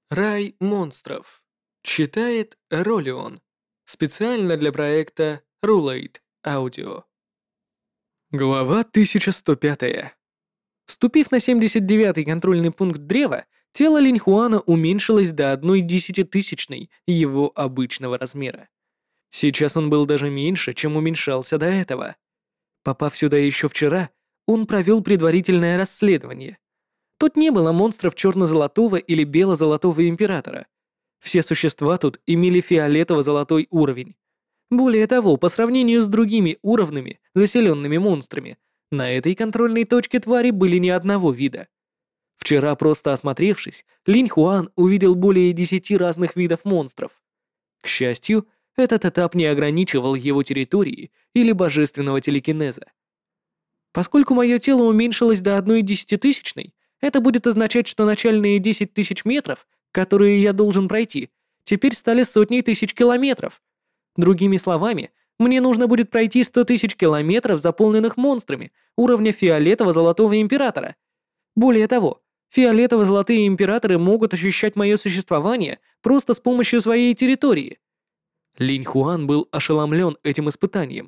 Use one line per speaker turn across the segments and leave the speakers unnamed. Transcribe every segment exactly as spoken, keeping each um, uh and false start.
Рай монстров. Читает Ролион. Специально для проекта Rulate Audio. Глава тысяча сто пять. Ступив на семьдесят девятый контрольный пункт древа, тело Линьхуана уменьшилось до одной десятитысячной его обычного размера. Сейчас он был даже меньше, чем уменьшался до этого. Попав сюда еще вчера, он провел предварительное расследование. Тут не было монстров черно-золотого или бело-золотого императора. Все существа тут имели фиолетово-золотой уровень. Более того, по сравнению с другими уровнями, заселенными монстрами, на этой контрольной точке твари были ни одного вида. Вчера, просто осмотревшись, Линь Хуан увидел более десяти разных видов монстров. К счастью, этот этап не ограничивал его территории или божественного телекинеза. Поскольку мое тело уменьшилось до одной десятитысячной, это будет означать, что начальные десять тысяч метров, которые я должен пройти, теперь стали сотней тысяч километров. Другими словами, мне нужно будет пройти сто тысяч километров, заполненных монстрами уровня фиолетово-золотого императора. Более того, фиолетово-золотые императоры могут ощущать мое существование просто с помощью своей территории. Линь Хуан был ошеломлен этим испытанием.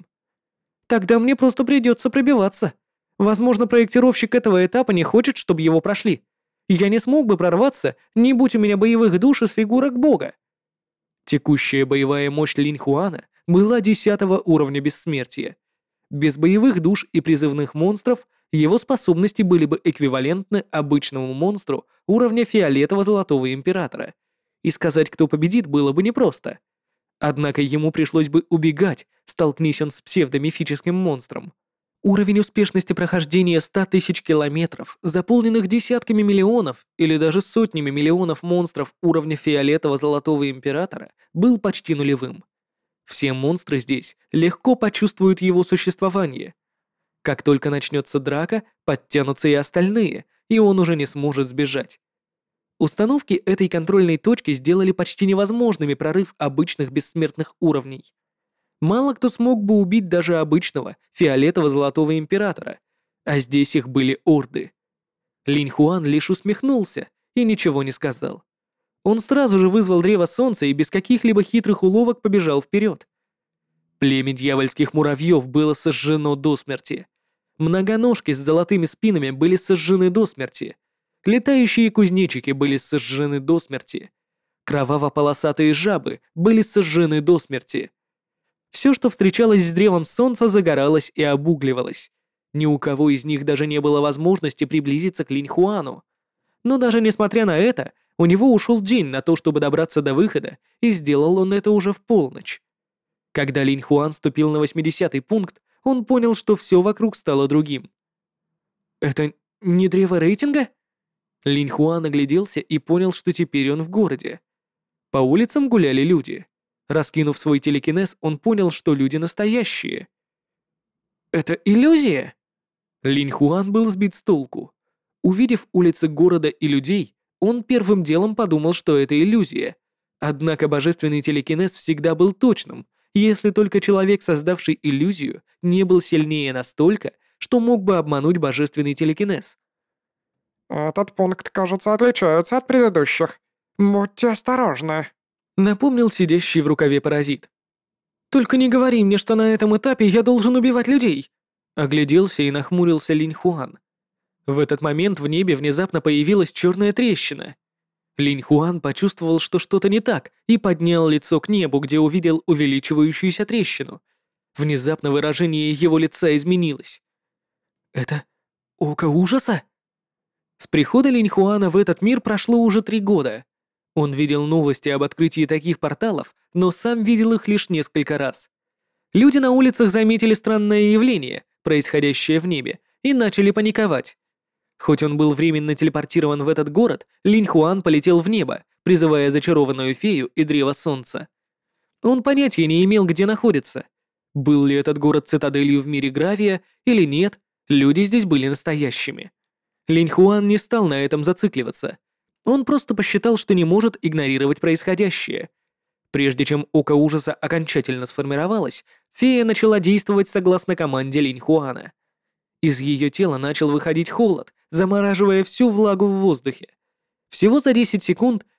Тогда мне просто придется пробиваться. Возможно, проектировщик этого этапа не хочет, чтобы его прошли. Я не смог бы прорваться, не будь у меня боевых душ из фигурок бога. Текущая боевая мощь Линь Хуана была десятого уровня бессмертия. Без боевых душ и призывных монстров его способности были бы эквивалентны обычному монстру уровня фиолетово-золотого императора. И сказать, кто победит, было бы непросто. Однако ему пришлось бы убегать, столкнись он с псевдомифическим монстром. Уровень успешности прохождения ста тысяч километров, заполненных десятками миллионов или даже сотнями миллионов монстров уровня фиолетово-золотого императора, был почти нулевым. Все монстры здесь легко почувствуют его существование. Как только начнется драка, подтянутся и остальные, и он уже не сможет сбежать. Установки этой контрольной точки сделали почти невозможными прорыв обычных бессмертных уровней. Мало кто смог бы убить даже обычного фиолетово-золотого императора, а здесь их были орды. Линь Хуан лишь усмехнулся и ничего не сказал. Он сразу же вызвал Древо Солнца и без каких-либо хитрых уловок побежал вперед. Племя дьявольских муравьев было сожжено до смерти. Многоножки с золотыми спинами были сожжены до смерти. Летающие кузнечики были сожжены до смерти. Кроваво-полосатые жабы были сожжены до смерти. Все, что встречалось с Древом Солнца, загоралось и обугливалось. Ни у кого из них даже не было возможности приблизиться к Линь Хуану. Но даже несмотря на это, у него ушел день на то, чтобы добраться до выхода, и сделал он это уже в полночь. Когда Линь Хуан ступил на восьмидесятый пункт, он понял, что все вокруг стало другим. «Это не древо рейтинга?» Линь Хуан огляделся и понял, что теперь он в городе. По улицам гуляли люди. Раскинув свой телекинез, он понял, что люди настоящие. «Это иллюзия?» Линь Хуан был сбит с толку. Увидев улицы города и людей, он первым делом подумал, что это иллюзия. Однако божественный телекинез всегда был точным, если только человек, создавший иллюзию, не был сильнее настолько, что мог бы обмануть божественный телекинез.
«Этот пункт, кажется, отличается от предыдущих. Будьте осторожны», —
напомнил сидящий в рукаве паразит. «Только не говори мне, что на этом этапе я должен убивать людей!» Огляделся и нахмурился Линь Хуан. В этот момент в небе внезапно появилась черная трещина. Линь Хуан почувствовал, что что-то не так, и поднял лицо к небу, где увидел увеличивающуюся трещину. Внезапно выражение его лица изменилось. «Это око ужаса?» С прихода Линь Хуана в этот мир прошло уже три года. Он видел новости об открытии таких порталов, но сам видел их лишь несколько раз. Люди на улицах заметили странное явление, происходящее в небе, и начали паниковать. Хоть он был временно телепортирован в этот город, Линь Хуан полетел в небо, призывая зачарованную фею и Древо Солнца. Он понятия не имел, где находится. Был ли этот город цитаделью в мире Гравия или нет, люди здесь были настоящими. Линь Хуан не стал на этом зацикливаться. Он просто посчитал, что не может игнорировать происходящее. Прежде чем Око Ужаса окончательно сформировалось, фея начала действовать согласно команде Линь Хуана. Из ее тела начал выходить холод, замораживая всю влагу в воздухе. Всего за десять секунд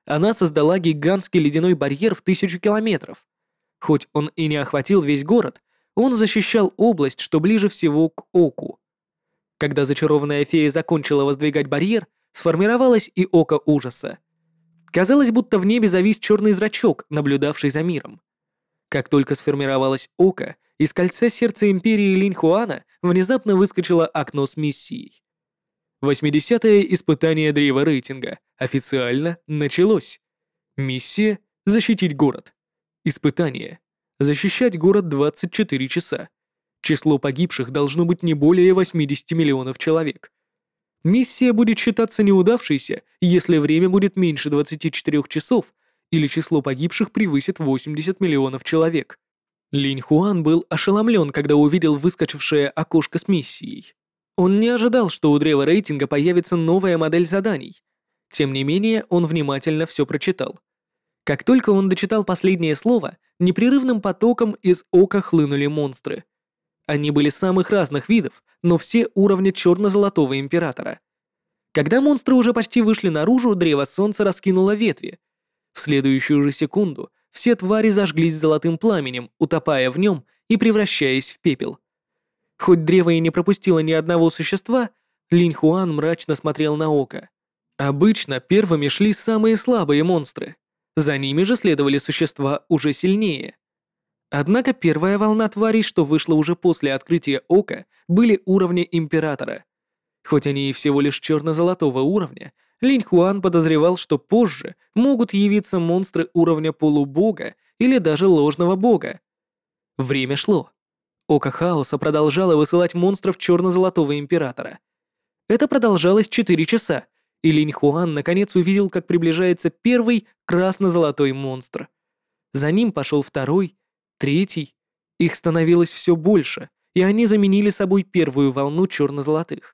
Она создала гигантский ледяной барьер в тысячу километров. Хоть он и не охватил весь город, он защищал область, что ближе всего к Оку. Когда зачарованная фея закончила воздвигать барьер, сформировалось и Око Ужаса. Казалось, будто в небе завис черный зрачок, наблюдавший за миром. Как только сформировалось Око, из кольца сердца Империи Линьхуана внезапно выскочило окно с миссией. восьмидесятое испытание древа рейтинга официально началось. Миссия — защитить город. Испытание — защищать город двадцать четыре часа. Число погибших должно быть не более восемьдесят миллионов человек. Миссия будет считаться неудавшейся, если время будет меньше двадцати четырёх часов или число погибших превысит восемьдесят миллионов человек. Линь Хуан был ошеломлен, когда увидел выскочившее окошко с миссией. Он не ожидал, что у древа рейтинга появится новая модель заданий. Тем не менее, он внимательно все прочитал. Как только он дочитал последнее слово, непрерывным потоком из ока хлынули монстры. Они были самых разных видов, но все уровня черно-золотого императора. Когда монстры уже почти вышли наружу, древо солнца раскинуло ветви. В следующую же секунду все твари зажглись золотым пламенем, утопая в нем и превращаясь в пепел. Хоть древо и не пропустило ни одного существа, Линь Хуан мрачно смотрел на око. Обычно первыми шли самые слабые монстры. За ними же следовали существа уже сильнее. Однако первая волна тварей, что вышла уже после открытия ока, были уровня императора. Хоть они и всего лишь черно-золотого уровня, Линь Хуан подозревал, что позже могут явиться монстры уровня полубога или даже ложного бога. Время шло. Око Хаоса продолжало высылать монстров черно-золотого императора. Это продолжалось четыре часа, и Линь Хуан наконец увидел, как приближается первый красно-золотой монстр. За ним пошел второй, третий. Их становилось все больше, и они заменили собой первую волну черно-золотых.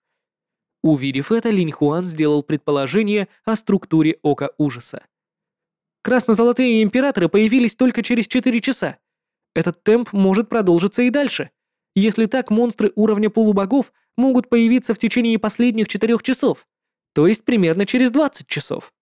Увидев это, Линь Хуан сделал предположение о структуре Ока Ужаса. Красно-золотые императоры появились только через четыре часа. Этот темп может продолжиться и дальше. Если так, монстры уровня полубогов могут появиться в течение последних четырех часов, то есть примерно через двадцать часов.